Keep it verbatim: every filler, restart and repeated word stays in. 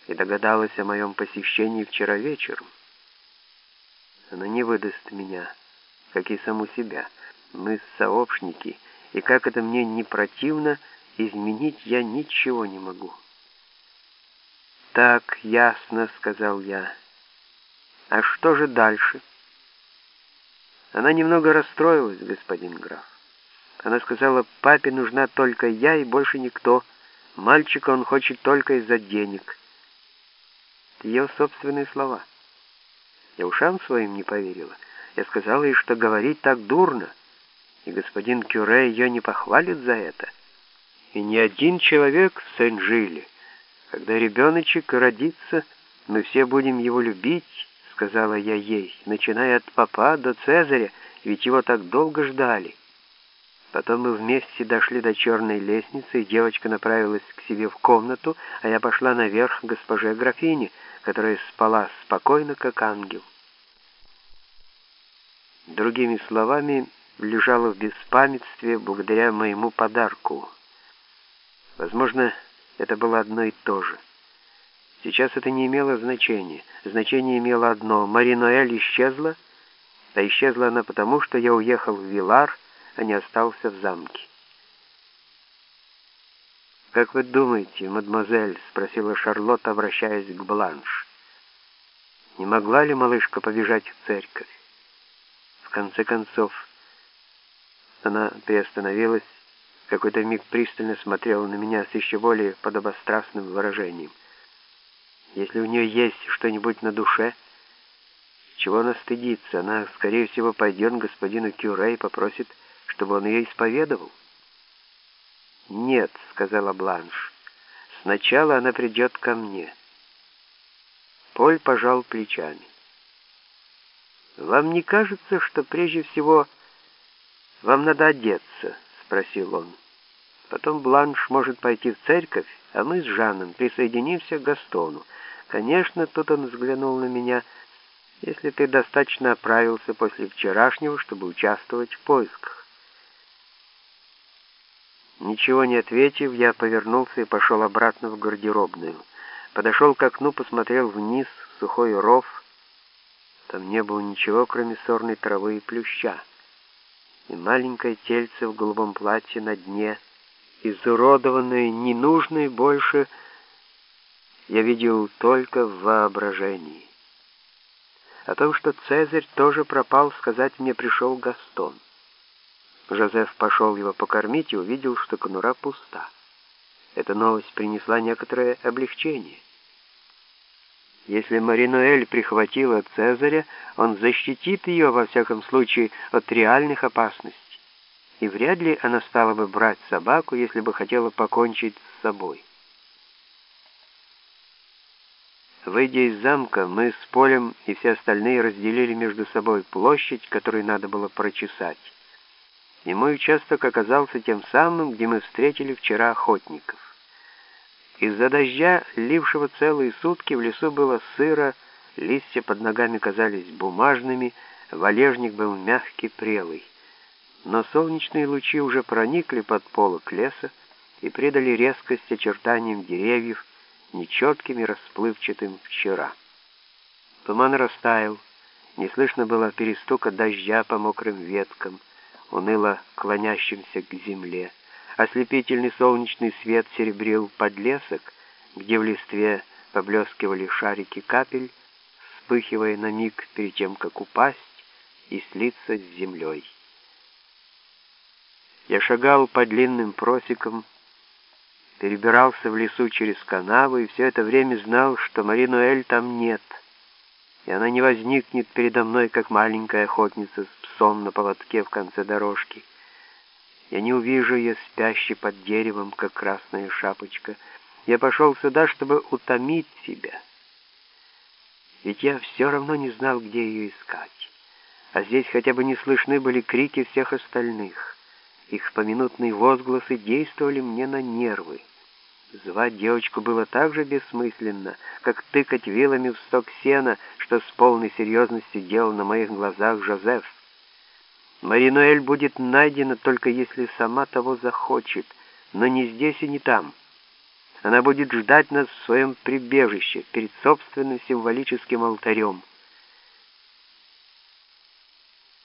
и догадалась о моем посещении вчера вечером. Она не выдаст меня, как и саму себя. Мы сообщники, и как это мне не противно, изменить я ничего не могу. «Так, ясно», — сказал я. «А что же дальше?» Она немного расстроилась, господин граф. Она сказала, папе нужна только я и больше никто. Мальчика он хочет только из-за денег. Это ее собственные слова. Я ушам своим не поверила. Я сказала ей, что говорить так дурно, и господин Кюре ее не похвалит за это. И ни один человек в Сен-Жиле, когда ребеночек родится, мы все будем его любить, сказала я ей, начиная от папа до Цезаря, ведь его так долго ждали. Потом мы вместе дошли до черной лестницы, и девочка направилась к себе в комнату, а я пошла наверх к госпоже графине, которая спала спокойно, как ангел. Другими словами, лежала в беспамятстве благодаря моему подарку. Возможно, это было одно и то же. Сейчас это не имело значения. Значение имело одно. Мари-Ноэль исчезла, а исчезла она потому, что я уехал в Вилар, а не остался в замке. «Как вы думаете, мадемуазель?» — спросила Шарлотта, обращаясь к Бланш. «Не могла ли малышка побежать в церковь? В конце концов...» Она приостановилась, какой-то миг пристально смотрела на меня с еще более подобострастным выражением. «Если у нее есть что-нибудь на душе, чего она стыдится? Она, скорее всего, пойдет к господину Кюре и попросит, чтобы он ее исповедовал». «Нет», — сказала Бланш, — «сначала она придет ко мне». Поль пожал плечами. «Вам не кажется, что прежде всего вам надо одеться?» — спросил он. «Потом Бланш может пойти в церковь, а мы с Жаном присоединимся к Гастону. Конечно, тут он взглянул на меня, если ты достаточно оправился после вчерашнего, чтобы участвовать в поисках». Ничего не ответив, я повернулся и пошел обратно в гардеробную. Подошел к окну, посмотрел вниз в сухой ров. Там не было ничего, кроме сорной травы и плюща. И маленькое тельце в голубом платье на дне, изуродованное, ненужное больше, я видел только в воображении. О том, что Цезарь тоже пропал, сказать мне пришел Гастон. Жозеф пошел его покормить и увидел, что конура пуста. Эта новость принесла некоторое облегчение. Если Мари-Ноэль прихватила Цезаря, он защитит ее, во всяком случае, от реальных опасностей. И вряд ли она стала бы брать собаку, если бы хотела покончить с собой. Выйдя из замка, мы с Полем и все остальные разделили между собой площадь, которую надо было прочесать. И мой участок оказался тем самым, где мы встретили вчера охотников. Из-за дождя, лившего целые сутки, в лесу было сыро, листья под ногами казались бумажными, валежник был мягкий, прелый. Но солнечные лучи уже проникли под полог леса и придали резкость очертаниям деревьев, нечетким и расплывчатым вчера. Туман растаял, не слышно было перестука дождя по мокрым веткам, уныло клонящимся к земле. Ослепительный солнечный свет серебрил подлесок, где в листве поблескивали шарики капель, вспыхивая на миг перед тем, как упасть и слиться с землей. Я шагал по длинным просекам, перебирался в лесу через канаву и все это время знал, что Мари-Ноэль там нет, и она не возникнет передо мной, как маленькая охотница с псом на поводке в конце дорожки. Я не увижу ее спящей под деревом, как красная шапочка. Я пошел сюда, чтобы утомить себя. Ведь я все равно не знал, где ее искать. А здесь хотя бы не слышны были крики всех остальных. Их поминутные возгласы действовали мне на нервы. Звать девочку было так же бессмысленно, как тыкать вилами в сток сена, что с полной серьезностью делал на моих глазах Жозеф. Мари-Ноэль будет найдена только если сама того захочет, но не здесь и не там. Она будет ждать нас в своем прибежище, перед собственным символическим алтарем.